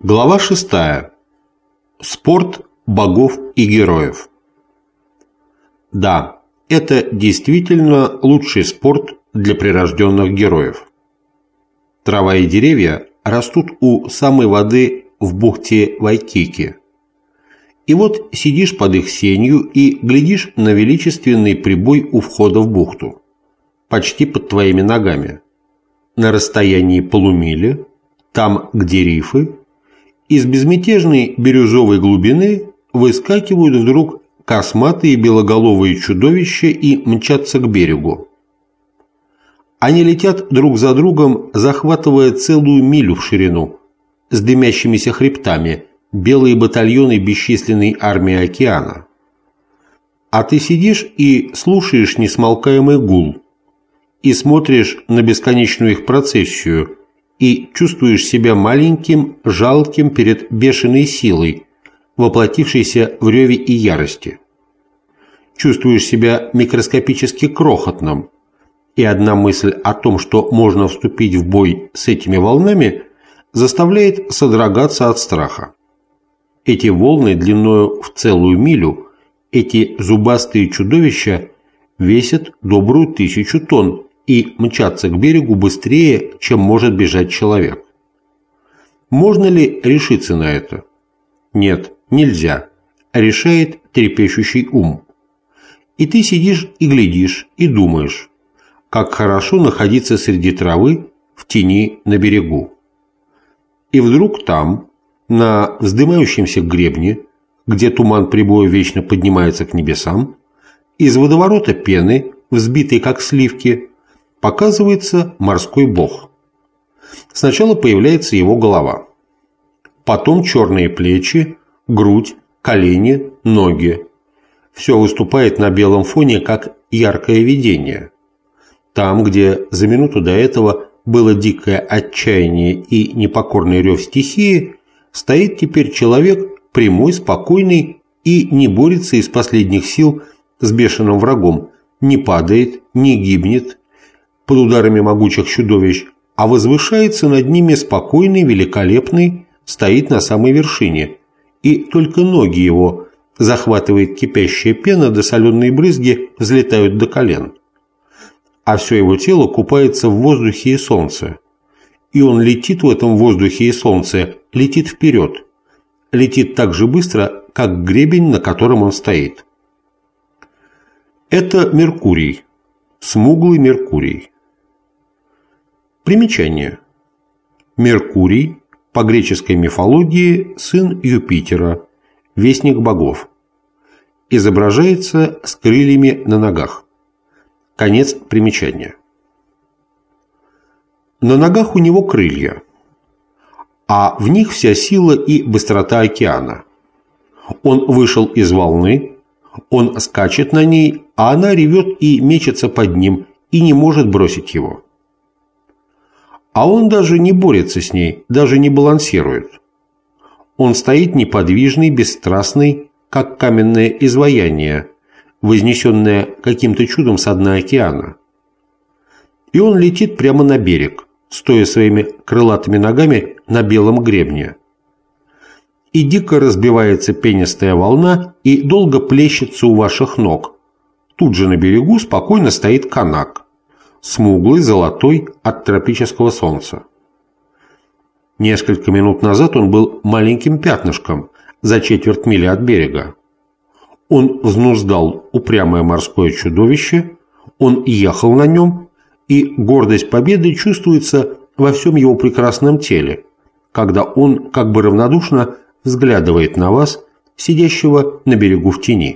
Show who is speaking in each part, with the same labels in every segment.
Speaker 1: Глава 6. Спорт богов и героев. Да, это действительно лучший спорт для прирожденных героев. Трава и деревья растут у самой воды в бухте Вайкики. И вот сидишь под их сенью и глядишь на величественный прибой у входа в бухту, почти под твоими ногами. На расстоянии полумили, там, где рифы, из безмятежной бирюзовой глубины выскакивают вдруг косматые белоголовые чудовища и мчатся к берегу. Они летят друг за другом, захватывая целую милю в ширину, с дымящимися хребтами, белые батальоны бесчисленной армии океана. А ты сидишь и слушаешь несмолкаемый гул, и смотришь на бесконечную их процессию, и чувствуешь себя маленьким, жалким перед бешеной силой, воплотившейся в реве и ярости. Чувствуешь себя микроскопически крохотным, и одна мысль о том, что можно вступить в бой с этими волнами, заставляет содрогаться от страха. Эти волны длиною в целую милю, эти зубастые чудовища весят добрую 1000 тонн, и мчаться к берегу быстрее, чем может бежать человек. Можно ли решиться на это? Нет, нельзя. Решает трепещущий ум. И ты сидишь и глядишь, и думаешь, как хорошо находиться среди травы в тени на берегу. И вдруг там, на вздымающемся гребне, где туман прибоя вечно поднимается к небесам, из водоворота пены, взбитой как сливки, показывается морской бог. Сначала появляется его голова, потом черные плечи, грудь, колени, ноги. Все выступает на белом фоне, как яркое видение. Там, где за минуту до этого было дикое отчаяние и непокорный рев стихии, стоит теперь человек прямой, спокойный и не борется из последних сил с бешеным врагом, не падает, не гибнет под ударами могучих чудовищ, а возвышается над ними спокойный, великолепный, стоит на самой вершине, и только ноги его захватывает кипящая пена, да соленые брызги взлетают до колен. А все его тело купается в воздухе и солнце, и он летит в этом воздухе и солнце, летит вперед, летит так же быстро, как гребень, на котором он стоит. Это Меркурий, смуглый Меркурий. Примечание. Меркурий, по греческой мифологии, сын Юпитера, вестник богов. Изображается с крыльями на ногах. Конец примечания. На ногах у него крылья, а в них вся сила и быстрота океана. Он вышел из волны, он скачет на ней, а она ревет и мечется под ним и не может бросить его. А он даже не борется с ней, даже не балансирует. Он стоит неподвижный, бесстрастный, как каменное изваяние, вознесенное каким-то чудом со дна океана. И он летит прямо на берег, стоя своими крылатыми ногами на белом гребне. И дико разбивается пенистая волна и долго плещется у ваших ног. Тут же на берегу спокойно стоит канак, смуглый, золотой от тропического солнца. Несколько минут назад он был маленьким пятнышком за четверть мили от берега. Он взнуздал упрямое морское чудовище, он ехал на нем, и гордость победы чувствуется во всем его прекрасном теле, когда он как бы равнодушно взглядывает на вас, сидящего на берегу в тени.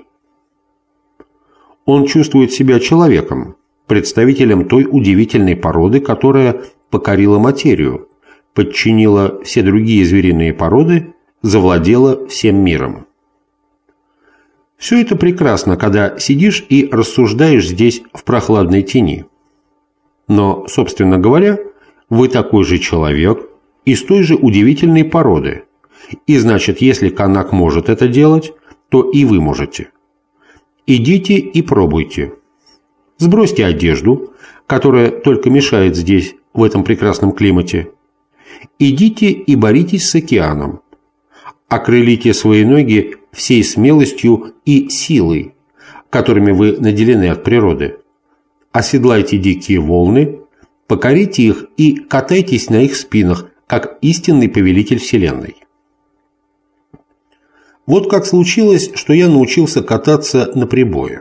Speaker 1: Он чувствует себя человеком, представителем той удивительной породы, которая покорила материю, подчинила все другие звериные породы, завладела всем миром. Все это прекрасно, когда сидишь и рассуждаешь здесь в прохладной тени. Но, собственно говоря, вы такой же человек из той же удивительной породы, и значит, если канак может это делать, то и вы можете. Идите и пробуйте. Сбросьте одежду, которая только мешает здесь, в этом прекрасном климате, идите и боритесь с океаном. Окрылите свои ноги всей смелостью и силой, которыми вы наделены от природы. Оседлайте дикие волны, покорите их и катайтесь на их спинах, как истинный повелитель Вселенной. Вот как случилось, что я научился кататься на прибое.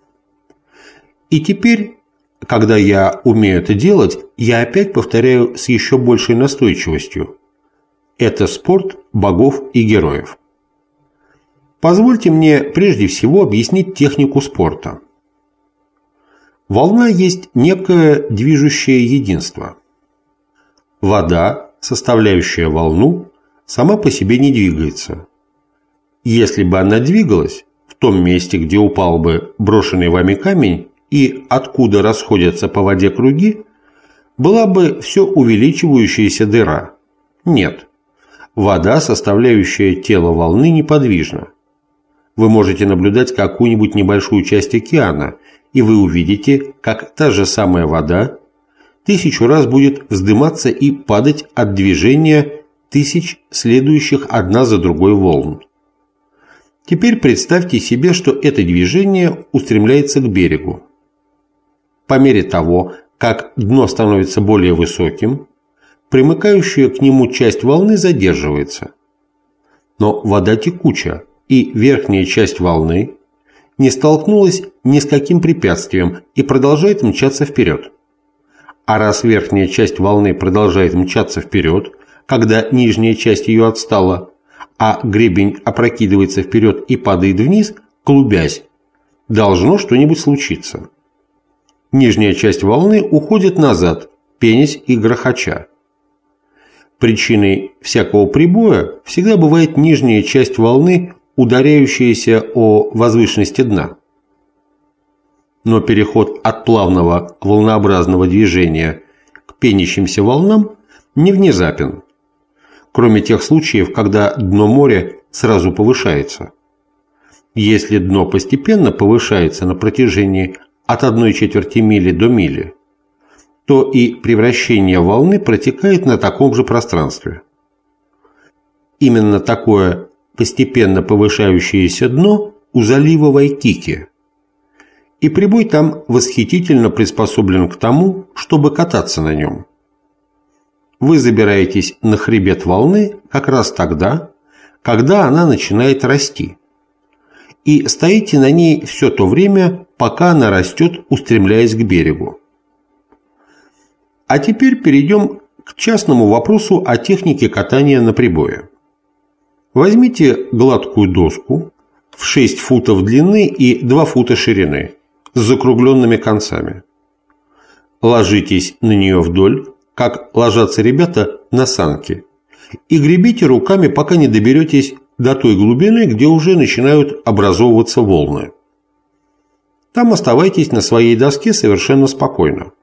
Speaker 1: И теперь, когда я умею это делать, я опять повторяю с еще большей настойчивостью. Это спорт богов и героев. Позвольте мне прежде всего объяснить технику спорта. Волна есть некое движущее единство. Вода, составляющая волну, сама по себе не двигается. Если бы она двигалась, в том месте, где упал бы брошенный вами камень и откуда расходятся по воде круги, была бы все увеличивающаяся дыра. Нет, вода, составляющая тело волны, неподвижна. Вы можете наблюдать какую-нибудь небольшую часть океана, и вы увидите, как та же самая вода 1000 раз будет вздыматься и падать от движения тысяч следующих одна за другой волн. Теперь представьте себе, что это движение устремляется к берегу. По мере того, как дно становится более высоким, примыкающая к нему часть волны задерживается. Но вода текуча, и верхняя часть волны не столкнулась ни с каким препятствием и продолжает мчаться вперед. А раз верхняя часть волны продолжает мчаться вперед, когда нижняя часть ее отстала, а гребень опрокидывается вперед и падает вниз, клубясь, должно что-нибудь случиться. Нижняя часть волны уходит назад, пенясь и грохоча. Причиной всякого прибоя всегда бывает нижняя часть волны, ударяющаяся о возвышенности дна. Но переход от плавного волнообразного движения к пенящимся волнам не внезапен, кроме тех случаев, когда дно моря сразу повышается. Если дно постепенно повышается на протяжении от 1/4 мили до мили, то и превращение волны протекает на таком же пространстве. Именно такое постепенно повышающееся дно у залива Вайкики, и прибой там восхитительно приспособлен к тому, чтобы кататься на нем. Вы забираетесь на хребет волны как раз тогда, когда она начинает расти, и стоите на ней все то время, пока она растет, устремляясь к берегу. А теперь перейдем к частному вопросу о технике катания на прибое. Возьмите гладкую доску в 6 футов длины и 2 фута ширины с закругленными концами. Ложитесь на нее вдоль, как ложатся ребята на санки, и гребите руками, пока не доберетесь до той глубины, где уже начинают образовываться волны. Там оставайтесь на своей доске совершенно спокойно.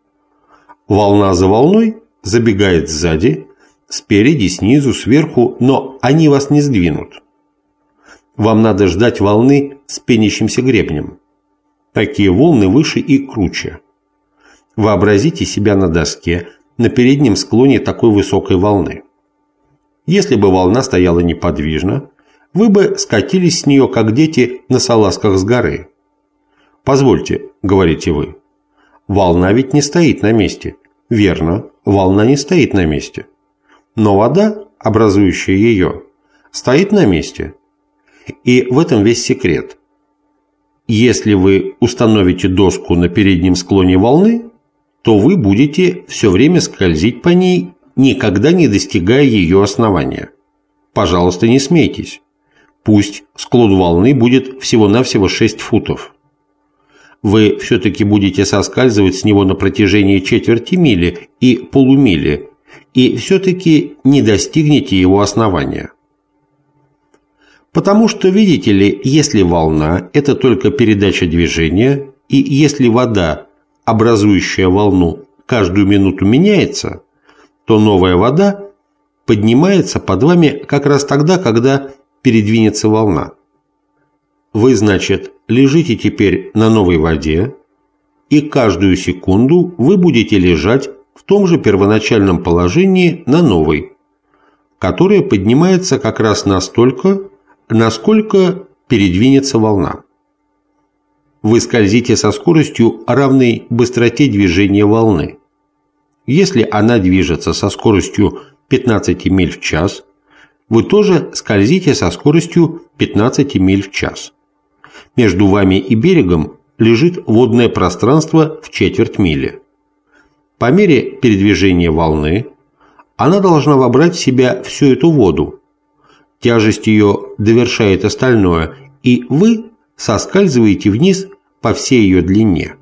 Speaker 1: Волна за волной забегает сзади, спереди, снизу, сверху, но они вас не сдвинут. Вам надо ждать волны с пенящимся гребнем. Такие волны выше и круче. Вообразите себя на доске, на переднем склоне такой высокой волны. Если бы волна стояла неподвижно, вы бы скатились с нее, как дети на салазках с горы. «Позвольте», — говорите вы, — «волна ведь не стоит на месте». Верно, волна не стоит на месте. Но вода, образующая ее, стоит на месте. И в этом весь секрет. Если вы установите доску на переднем склоне волны, то вы будете все время скользить по ней, никогда не достигая ее основания. Пожалуйста, не смейтесь. Пусть склон волны будет всего-навсего 6 футов. Вы все-таки будете соскальзывать с него на протяжении 1/4 мили и полумили, и все-таки не достигнете его основания. Потому что, видите ли, если волна – это только передача движения, и если вода, образующая волну, каждую минуту меняется, то новая вода поднимается под вами как раз тогда, когда передвинется волна. Вы, значит, лежите теперь на новой воде, и каждую секунду вы будете лежать в том же первоначальном положении на новой, которая поднимается как раз настолько, насколько передвинется волна. Вы скользите со скоростью, равной быстроте движения волны. Если она движется со скоростью 15 миль в час, вы тоже скользите со скоростью 15 миль в час. Между вами и берегом лежит водное пространство в четверть мили. По мере передвижения волны она должна вобрать в себя всю эту воду. Тяжесть ее довершает остальное, и вы соскальзываете вниз по всей ее длине.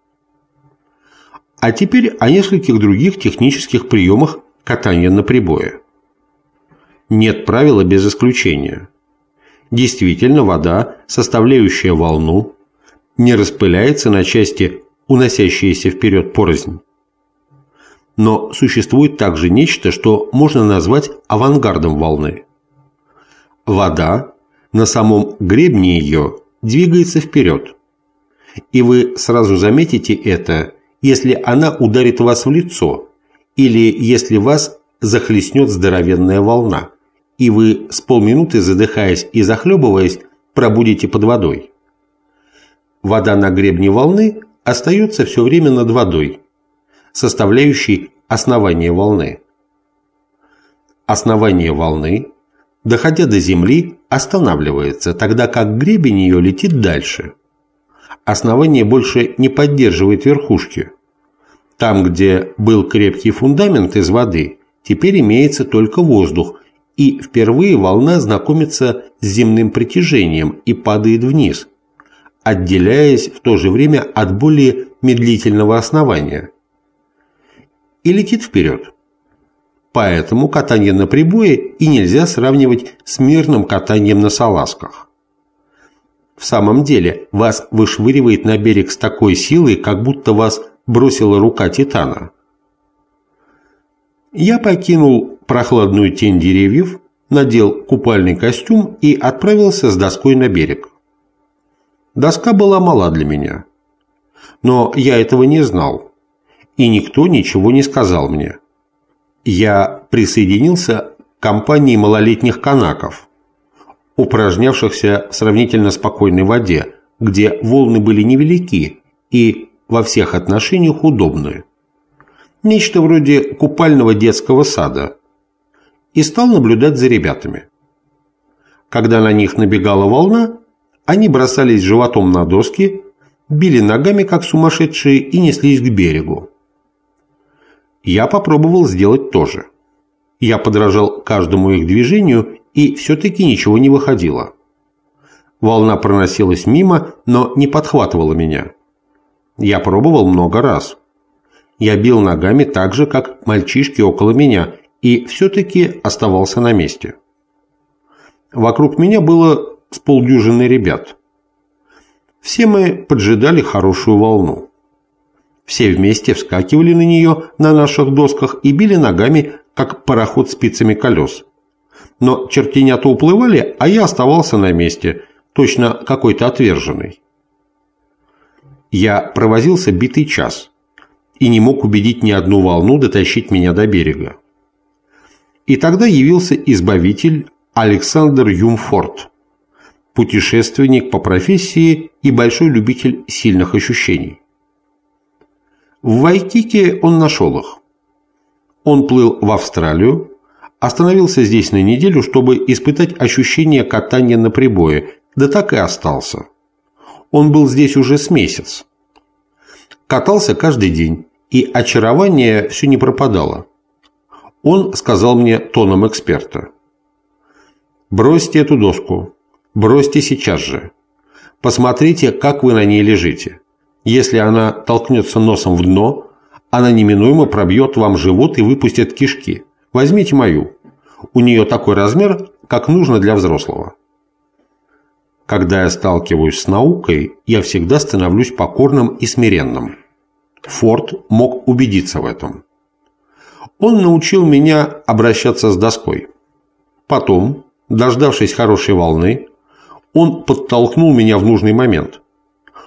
Speaker 1: А теперь о нескольких других технических приемах катания на прибое. Нет правила без исключения. Действительно, вода, составляющая волну, не распыляется на части, уносящиеся вперед порознь. Но существует также нечто, что можно назвать авангардом волны. Вода на самом гребне ее двигается вперед, и вы сразу заметите это, если она ударит вас в лицо или если вас захлестнет здоровенная волна, и вы с полминуты, задыхаясь и захлебываясь, пробудете под водой. Вода на гребне волны остается все время над водой, составляющей основание волны. Основание волны, доходя до земли, останавливается, тогда как гребень ее летит дальше. Основание больше не поддерживает верхушки. Там, где был крепкий фундамент из воды, теперь имеется только воздух, и впервые волна знакомится с земным притяжением и падает вниз, отделяясь в то же время от более медлительного основания, и летит вперед. Поэтому катание на прибое и нельзя сравнивать с мирным катанием на салазках. В самом деле, вас вышвыривает на берег с такой силой, как будто вас бросила рука титана. Я покинул прохладную тень деревьев, надел купальный костюм и отправился с доской на берег. Доска была мала для меня. Но я этого не знал, и никто ничего не сказал мне. Я присоединился к компании малолетних канаков, упражнявшихся в сравнительно спокойной воде, где волны были невелики и во всех отношениях удобные. Нечто вроде купального детского сада. И стал наблюдать за ребятами. Когда на них набегала волна, они бросались животом на доски, били ногами как сумасшедшие и неслись к берегу. Я попробовал сделать то же. Я подражал каждому их движению, и все-таки ничего не выходило. Волна проносилась мимо, но не подхватывала меня. Я пробовал много раз. Я бил ногами так же, как мальчишки около меня, и все-таки оставался на месте. Вокруг меня было с полдюжины ребят. Все мы поджидали хорошую волну. Все вместе вскакивали на нее на наших досках и били ногами, как пароход спицами колес. Но чертенята уплывали, а я оставался на месте, точно какой-то отверженный. Я провозился битый час и не мог убедить ни одну волну дотащить меня до берега. И тогда явился избавитель Александр Юмфорд, путешественник по профессии и большой любитель сильных ощущений. В Вайкике он нашел их. Он плыл в Австралию, остановился здесь на неделю, чтобы испытать ощущение катания на прибое, да так и остался. Он был здесь уже с месяц. Катался каждый день, и очарование все не пропадало. Он сказал мне тоном эксперта: «Бросьте эту доску, бросьте сейчас же. Посмотрите, как вы на ней лежите. Если она толкнется носом в дно, она неминуемо пробьет вам живот и выпустит кишки. Возьмите мою. У нее такой размер, как нужно для взрослого». Когда я сталкиваюсь с наукой, я всегда становлюсь покорным и смиренным. Форд мог убедиться в этом. Он научил меня обращаться с доской. Потом, дождавшись хорошей волны, он подтолкнул меня в нужный момент.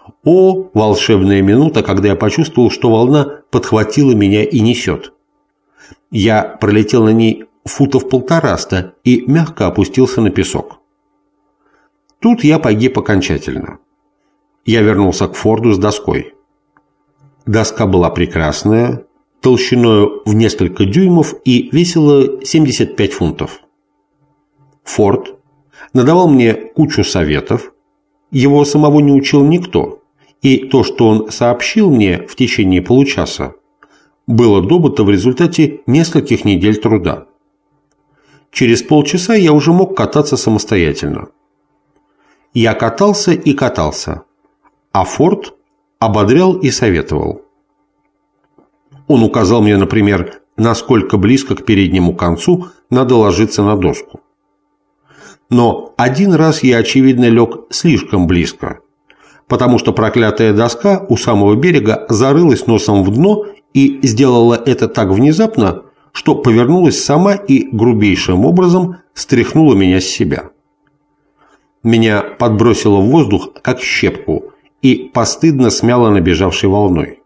Speaker 1: О, волшебная минута, когда я почувствовал, что волна подхватила меня и несет. Я пролетел на ней футов 150 и мягко опустился на песок. Тут я погиб окончательно. Я вернулся к Форду с доской. Доска была прекрасная, толщиной в несколько дюймов и весила 75 фунтов. Форд надавал мне кучу советов, его самого не учил никто, и то, что он сообщил мне в течение получаса, было добыто в результате нескольких недель труда. Через полчаса я уже мог кататься самостоятельно. Я катался и катался, а Форд ободрял и советовал. Он указал мне, например, насколько близко к переднему концу надо ложиться на доску. Но один раз я, очевидно, лег слишком близко, потому что проклятая доска у самого берега зарылась носом в дно и сделала это так внезапно, что повернулась сама и грубейшим образом стряхнула меня с себя. Меня подбросило в воздух, как щепку, и постыдно смяло набежавшей волной.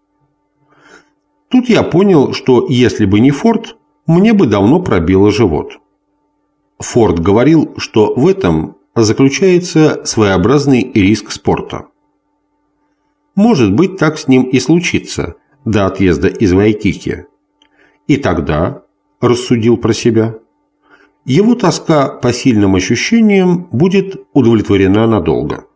Speaker 1: Тут я понял, что если бы не Форд, мне бы давно пробило живот. Форд говорил, что в этом заключается своеобразный риск спорта. Может быть, так с ним и случится до отъезда из Вайкики. И тогда, рассудил про себя, его тоска по сильным ощущениям будет удовлетворена надолго.